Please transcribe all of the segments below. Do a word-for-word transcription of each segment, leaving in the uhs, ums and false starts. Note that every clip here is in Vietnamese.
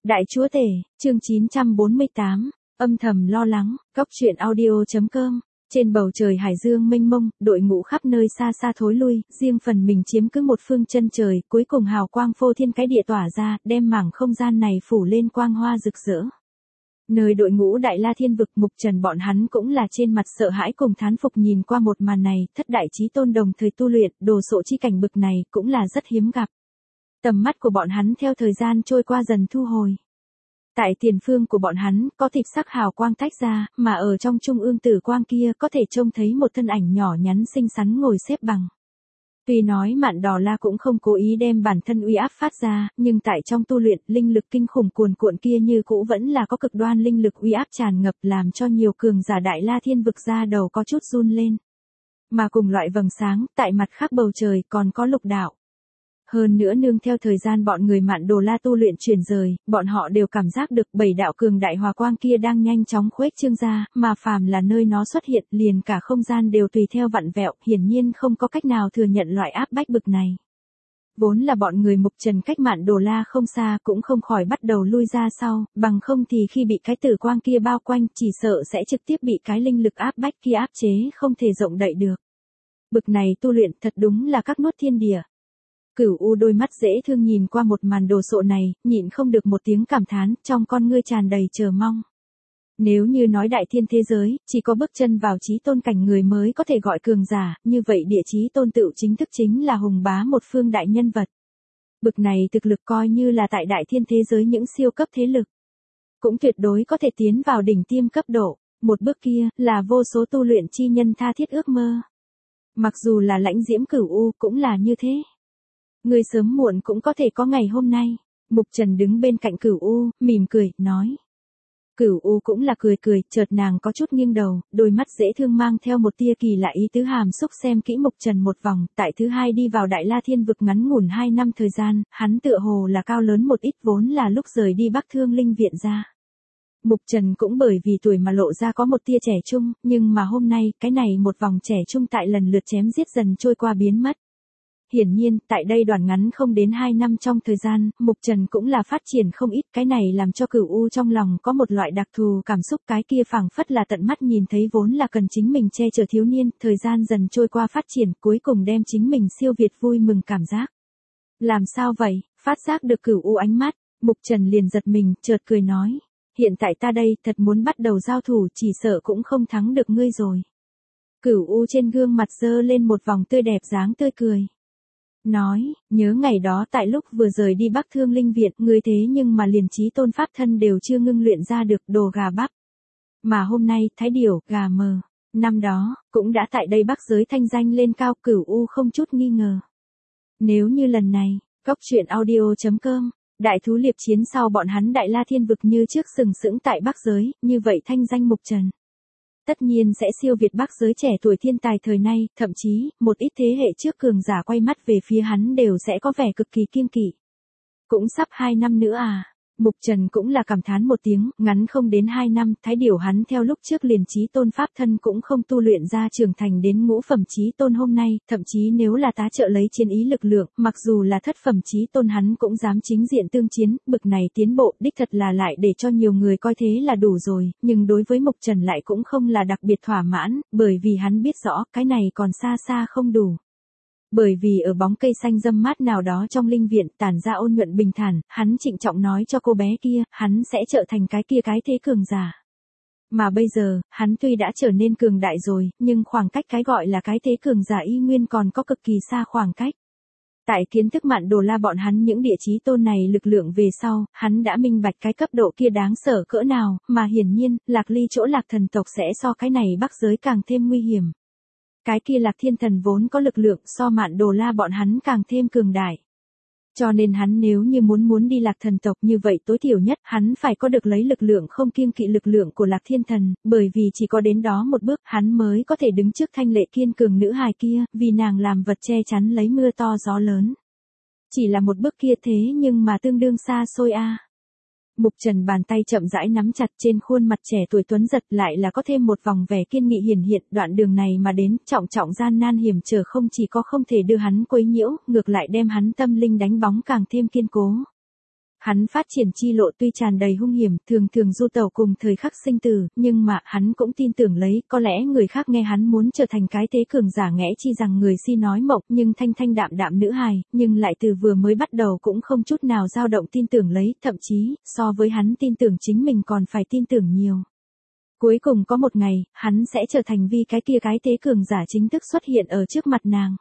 Đại chúa tể, chương chín trăm bốn mươi tám, âm thầm lo lắng, góc truyện audio.com. Trên bầu trời hải dương mênh mông, đội ngũ khắp nơi xa xa thối lui, riêng phần mình chiếm cứ một phương chân trời, cuối cùng hào quang phô thiên cái địa tỏa ra, đem mảng không gian này phủ lên quang hoa rực rỡ. Nơi đội ngũ Đại La Thiên Vực, Mục Trần bọn hắn cũng là trên mặt sợ hãi cùng thán phục nhìn qua một màn này, thất đại chí tôn đồng thời tu luyện, đồ sộ chi cảnh bực này cũng là rất hiếm gặp. Tầm mắt của bọn hắn theo thời gian trôi qua dần thu hồi. Tại tiền phương của bọn hắn, có thịt sắc hào quang tách ra, mà ở trong trung ương tử quang kia có thể trông thấy một thân ảnh nhỏ nhắn xinh xắn ngồi xếp bằng. Tuy nói Mạn Đỏ La cũng không cố ý đem bản thân uy áp phát ra, nhưng tại trong tu luyện, linh lực kinh khủng cuồn cuộn kia như cũ vẫn là có cực đoan linh lực uy áp tràn ngập làm cho nhiều cường giả Đại La Thiên Vực ra đầu có chút run lên. Mà cùng loại vầng sáng, tại mặt khác bầu trời còn có lục đạo. Hơn nữa nương theo thời gian bọn người Mạn Đồ La tu luyện chuyển rời, bọn họ đều cảm giác được bảy đạo cường đại hòa quang kia đang nhanh chóng khuếch trương ra, mà phàm là nơi nó xuất hiện liền cả không gian đều tùy theo vặn vẹo, hiển nhiên không có cách nào thừa nhận loại áp bách bực này. Vốn là bọn người Mục Trần cách Mạn Đồ La không xa cũng không khỏi bắt đầu lui ra sau, bằng không thì khi bị cái tử quang kia bao quanh chỉ sợ sẽ trực tiếp bị cái linh lực áp bách kia áp chế không thể rộng đậy được. Bực này tu luyện thật đúng là các nuốt thiên địa. Cửu U đôi mắt dễ thương nhìn qua một màn đồ sộ này, nhịn không được một tiếng cảm thán, trong con ngươi tràn đầy chờ mong. Nếu như nói đại thiên thế giới, chỉ có bước chân vào chí tôn cảnh người mới có thể gọi cường giả, như vậy địa chí tôn tựu chính thức chính là hùng bá một phương đại nhân vật. Bực này thực lực coi như là tại đại thiên thế giới những siêu cấp thế lực. Cũng tuyệt đối có thể tiến vào đỉnh tiêm cấp độ, một bước kia là vô số tu luyện chi nhân tha thiết ước mơ. Mặc dù là lãnh diễm Cửu U cũng là như thế. Người sớm muộn cũng có thể có ngày hôm nay. Mục Trần đứng bên cạnh Cửu U, mỉm cười, nói. Cửu U cũng là cười cười, chợt nàng có chút nghiêng đầu, đôi mắt dễ thương mang theo một tia kỳ lạ ý tứ hàm xúc xem kỹ Mục Trần một vòng, tại thứ hai đi vào Đại La Thiên Vực ngắn ngủn hai năm thời gian, hắn tựa hồ là cao lớn một ít vốn là lúc rời đi Bắc Thương Linh Viện ra. Mục Trần cũng bởi vì tuổi mà lộ ra có một tia trẻ trung, nhưng mà hôm nay, cái này một vòng trẻ trung tại lần lượt chém giết dần trôi qua biến mất. Hiển nhiên, tại đây đoạn ngắn không đến hai năm trong thời gian, Mục Trần cũng là phát triển không ít, cái này làm cho Cửu U trong lòng có một loại đặc thù cảm xúc, cái kia phảng phất là tận mắt nhìn thấy vốn là cần chính mình che chở thiếu niên, thời gian dần trôi qua phát triển, cuối cùng đem chính mình siêu việt vui mừng cảm giác. Làm sao vậy? Phát giác được Cửu U ánh mắt, Mục Trần liền giật mình, chợt cười nói, hiện tại ta đây thật muốn bắt đầu giao thủ, chỉ sợ cũng không thắng được ngươi rồi. Cửu U trên gương mặt dơ lên một vòng tươi đẹp dáng tươi cười. Nói, nhớ ngày đó tại lúc vừa rời đi Bắc Thương Linh Viện, ngươi thế nhưng mà liền chí tôn pháp thân đều chưa ngưng luyện ra được đồ gà bắp. Mà hôm nay, thái điểu, gà mờ, năm đó, cũng đã tại đây Bắc giới thanh danh lên cao, Cửu U không chút nghi ngờ. Nếu như lần này, góc truyện audio.com, đại thú liệp chiến sau bọn hắn Đại La Thiên Vực như trước sừng sững tại Bắc giới, như vậy thanh danh Mục Trần tất nhiên sẽ siêu việt Bắc giới trẻ tuổi thiên tài thời nay, thậm chí, một ít thế hệ trước cường giả quay mắt về phía hắn đều sẽ có vẻ cực kỳ kiêng kỵ. Cũng sắp hai năm nữa à. Mục Trần cũng là cảm thán một tiếng, ngắn không đến hai năm, thái điểu hắn theo lúc trước liền chí tôn pháp thân cũng không tu luyện ra trưởng thành đến ngũ phẩm chí tôn hôm nay, thậm chí nếu là tá trợ lấy chiến ý lực lượng, mặc dù là thất phẩm chí tôn hắn cũng dám chính diện tương chiến, bực này tiến bộ đích thật là lại để cho nhiều người coi thế là đủ rồi, nhưng đối với Mục Trần lại cũng không là đặc biệt thỏa mãn, bởi vì hắn biết rõ cái này còn xa xa không đủ. Bởi vì ở bóng cây xanh râm mát nào đó trong linh viện tản ra ôn nhuận bình thản, hắn trịnh trọng nói cho cô bé kia, hắn sẽ trở thành cái kia cái thế cường giả. Mà bây giờ, hắn tuy đã trở nên cường đại rồi, nhưng khoảng cách cái gọi là cái thế cường giả y nguyên còn có cực kỳ xa khoảng cách. Tại kiến thức Mạn Đồ La bọn hắn những địa chí tôn này lực lượng về sau, hắn đã minh bạch cái cấp độ kia đáng sợ cỡ nào, mà hiển nhiên, Lạc Ly chỗ Lạc thần tộc sẽ so cái này Bắc giới càng thêm nguy hiểm. Cái kia Lạc Thiên Thần vốn có lực lượng so Mạn Đồ La bọn hắn càng thêm cường đại. Cho nên hắn nếu như muốn muốn đi Lạc Thần tộc như vậy tối thiểu nhất hắn phải có được lấy lực lượng không kiêng kỵ lực lượng của Lạc Thiên Thần, bởi vì chỉ có đến đó một bước hắn mới có thể đứng trước thanh lệ kiên cường nữ hài kia, vì nàng làm vật che chắn lấy mưa to gió lớn. Chỉ là một bước kia thế nhưng mà tương đương xa xôi a. À. Mục Trần bàn tay chậm rãi nắm chặt trên khuôn mặt trẻ tuổi tuấn giật lại là có thêm một vòng vẻ kiên nghị hiển hiện, đoạn đường này mà đến, trọng trọng gian nan hiểm trở không chỉ có không thể đưa hắn quấy nhiễu, ngược lại đem hắn tâm linh đánh bóng càng thêm kiên cố. Hắn phát triển chi lộ tuy tràn đầy hung hiểm, thường thường du tẩu cùng thời khắc sinh tử, nhưng mà hắn cũng tin tưởng lấy, có lẽ người khác nghe hắn muốn trở thành cái thế cường giả ngẽ chi rằng người si nói mộng, nhưng thanh thanh đạm đạm nữ hài, nhưng lại từ vừa mới bắt đầu cũng không chút nào dao động tin tưởng lấy, thậm chí, so với hắn tin tưởng chính mình còn phải tin tưởng nhiều. Cuối cùng có một ngày, hắn sẽ trở thành vì cái kia cái thế cường giả chính thức xuất hiện ở trước mặt nàng.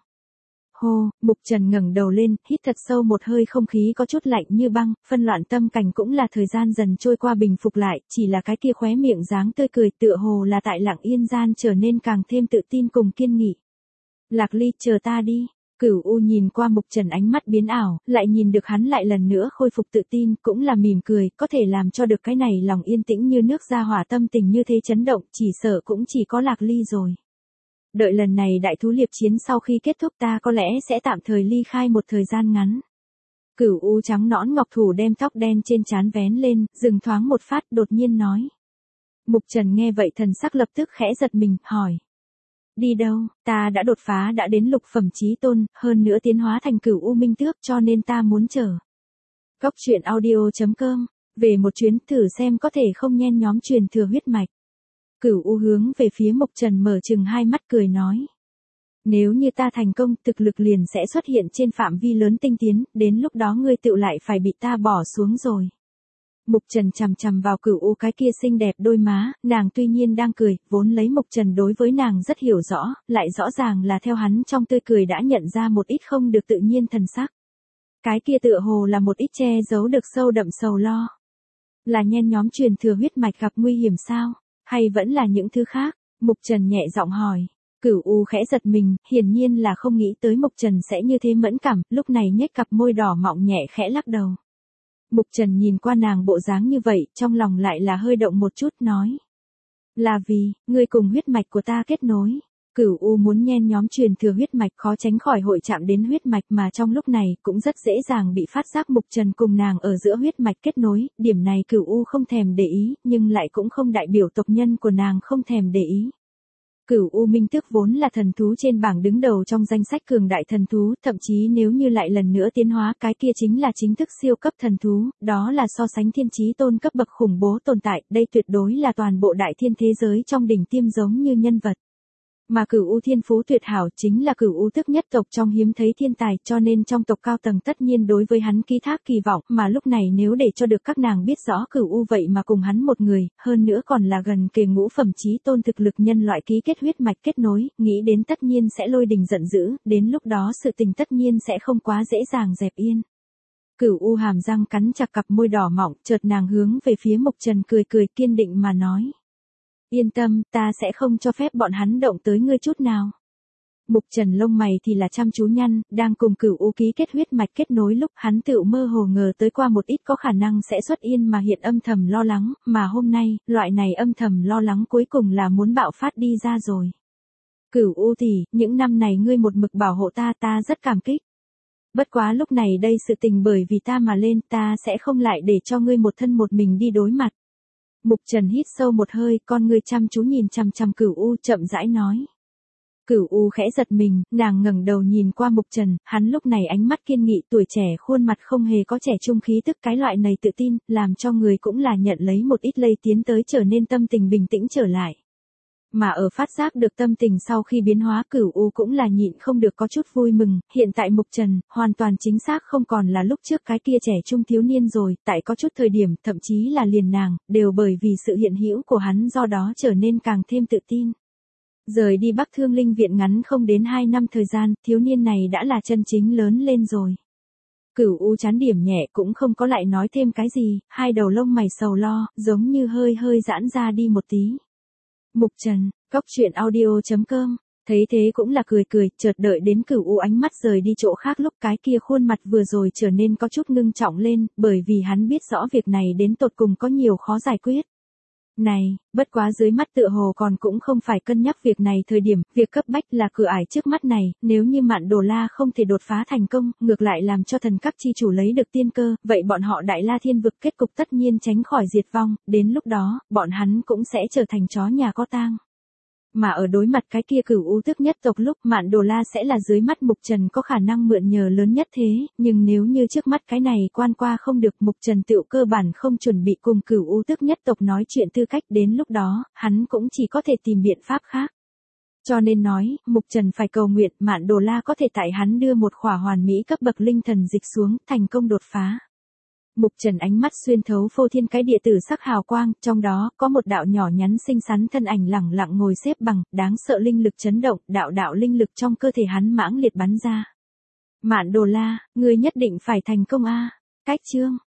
Hô, Mục Trần ngẩng đầu lên, hít thật sâu một hơi, không khí có chút lạnh như băng, phân loạn tâm cảnh cũng là thời gian dần trôi qua bình phục lại, chỉ là cái kia khóe miệng dáng tươi cười tựa hồ là tại lặng yên gian trở nên càng thêm tự tin cùng kiên nghị. Lạc Ly, chờ ta đi. Cửu U nhìn qua Mục Trần, ánh mắt biến ảo, lại nhìn được hắn lại lần nữa khôi phục tự tin, cũng là mỉm cười, có thể làm cho được cái này lòng yên tĩnh như nước ra hỏa, tâm tình như thế chấn động, chỉ sợ cũng chỉ có Lạc Ly rồi. Đợi lần này đại thú liệp chiến sau khi kết thúc ta có lẽ sẽ tạm thời ly khai một thời gian ngắn. Cửu U trắng nõn ngọc thủ đem tóc đen trên trán vén lên, dừng thoáng một phát, đột nhiên nói. Mục Trần nghe vậy thần sắc lập tức khẽ giật mình, hỏi. Đi đâu? Ta đã đột phá đã đến lục phẩm chí tôn, hơn nữa tiến hóa thành Cửu U minh tước, cho nên ta muốn chờ. Cốc truyện audio chấm com, về một chuyến thử xem có thể không nhen nhóm truyền thừa huyết mạch. Cửu U hướng về phía Mục Trần mở chừng hai mắt cười nói. Nếu như ta thành công, thực lực liền sẽ xuất hiện trên phạm vi lớn tinh tiến, đến lúc đó ngươi tựu lại phải bị ta bỏ xuống rồi. Mục Trần chằm chằm vào Cửu U cái kia xinh đẹp đôi má, nàng tuy nhiên đang cười, vốn lấy Mục Trần đối với nàng rất hiểu rõ, lại rõ ràng là theo hắn trong tươi cười đã nhận ra một ít không được tự nhiên thần sắc. Cái kia tựa hồ là một ít che giấu được sâu đậm sầu lo. Là nhen nhóm truyền thừa huyết mạch gặp nguy hiểm sao? Hay vẫn là những thứ khác? Mục Trần nhẹ giọng hỏi. Cửu U khẽ giật mình, hiển nhiên là không nghĩ tới Mục Trần sẽ như thế mẫn cảm, lúc này nhếch cặp môi đỏ mọng nhẹ khẽ lắc đầu. Mục Trần nhìn qua nàng bộ dáng như vậy, trong lòng lại là hơi động một chút, nói. Là vì, ngươi cùng huyết mạch của ta kết nối. Cửu U muốn nhen nhóm truyền thừa huyết mạch khó tránh khỏi hội chạm đến huyết mạch, mà trong lúc này cũng rất dễ dàng bị phát giác Mục Trần cùng nàng ở giữa huyết mạch kết nối, điểm này Cửu U không thèm để ý, nhưng lại cũng không đại biểu tộc nhân của nàng không thèm để ý. Cửu U minh tước vốn là thần thú trên bảng đứng đầu trong danh sách cường đại thần thú, thậm chí nếu như lại lần nữa tiến hóa, cái kia chính là chính thức siêu cấp thần thú, đó là so sánh thiên chí tôn cấp bậc khủng bố tồn tại, đây tuyệt đối là toàn bộ đại thiên thế giới trong đỉnh tiêm giống như nhân vật. Mà Cửu U thiên phú tuyệt hảo chính là Cửu U tước nhất tộc trong hiếm thấy thiên tài, cho nên trong tộc cao tầng tất nhiên đối với hắn ký thác kỳ vọng, mà lúc này nếu để cho được các nàng biết rõ Cửu U vậy mà cùng hắn một người, hơn nữa còn là gần kề ngũ phẩm chí tôn thực lực nhân loại ký kết huyết mạch kết nối, nghĩ đến tất nhiên sẽ lôi đình giận dữ, đến lúc đó sự tình tất nhiên sẽ không quá dễ dàng dẹp yên. Cửu U hàm răng cắn chặt cặp môi đỏ mọng, chợt nàng hướng về phía Mục Trần cười cười kiên định mà nói. Yên tâm, ta sẽ không cho phép bọn hắn động tới ngươi chút nào. Mục Trần lông mày thì là chăm chú nhăn, đang cùng Cửu U ký kết huyết mạch kết nối lúc hắn tựu mơ hồ ngờ tới qua một ít có khả năng sẽ xuất yên mà hiện âm thầm lo lắng, mà hôm nay, loại này âm thầm lo lắng cuối cùng là muốn bạo phát đi ra rồi. Cửu U tỷ, những năm này ngươi một mực bảo hộ ta, ta rất cảm kích. Bất quá lúc này đây sự tình bởi vì ta mà lên, ta sẽ không lại để cho ngươi một thân một mình đi đối mặt. Mục Trần hít sâu một hơi, con ngươi chăm chú nhìn chằm chằm Cửu U, chậm rãi nói. Cửu U khẽ giật mình, nàng ngẩng đầu nhìn qua Mục Trần, hắn lúc này ánh mắt kiên nghị, tuổi trẻ khuôn mặt không hề có trẻ trung khí tức, cái loại này tự tin, làm cho người cũng là nhận lấy một ít lây tiến tới trở nên tâm tình bình tĩnh trở lại. Mà ở phát giác được tâm tình sau khi biến hóa, Cửu U cũng là nhịn không được có chút vui mừng, hiện tại Mục Trần, hoàn toàn chính xác không còn là lúc trước cái kia trẻ trung thiếu niên rồi, tại có chút thời điểm, thậm chí là liền nàng, đều bởi vì sự hiện hữu của hắn do đó trở nên càng thêm tự tin. Rời đi Bắc Thương Linh Viện ngắn không đến hai năm thời gian, thiếu niên này đã là chân chính lớn lên rồi. Cửu U chán điểm nhẹ cũng không có lại nói thêm cái gì, hai đầu lông mày sầu lo, giống như hơi hơi giãn ra đi một tí. Mục Trần, cốc truyện audio chấm com, thấy thế cũng là cười cười, chợt đợi đến Cửu U ánh mắt rời đi chỗ khác lúc cái kia khuôn mặt vừa rồi trở nên có chút ngưng trọng lên, bởi vì hắn biết rõ việc này đến tột cùng có nhiều khó giải quyết. Này, bất quá dưới mắt tựa hồ còn cũng không phải cân nhắc việc này thời điểm, việc cấp bách là cửa ải trước mắt này, nếu như Mạn Đồ La không thể đột phá thành công, ngược lại làm cho thần các chi chủ lấy được tiên cơ, vậy bọn họ Đại La Thiên vực kết cục tất nhiên tránh khỏi diệt vong, đến lúc đó, bọn hắn cũng sẽ trở thành chó nhà có tang. Mà ở đối mặt cái kia Cửu U Tước nhất tộc lúc Mạn Đồ La sẽ là dưới mắt Mục Trần có khả năng mượn nhờ lớn nhất thế, nhưng nếu như trước mắt cái này quan qua không được Mục Trần tựu cơ bản không chuẩn bị cùng Cửu U Tước nhất tộc nói chuyện tư cách, đến lúc đó, hắn cũng chỉ có thể tìm biện pháp khác. Cho nên nói, Mục Trần phải cầu nguyện Mạn Đồ La có thể tại hắn đưa một khỏa hoàn mỹ cấp bậc linh thần dịch xuống, thành công đột phá. Mục Trần ánh mắt xuyên thấu phô thiên cái địa tử sắc hào quang, trong đó có một đạo nhỏ nhắn xinh xắn thân ảnh lẳng lặng ngồi xếp bằng, đáng sợ linh lực chấn động, đạo đạo linh lực trong cơ thể hắn mãng liệt bắn ra. Mạn Đồ La, ngươi nhất định phải thành công a. Cách chương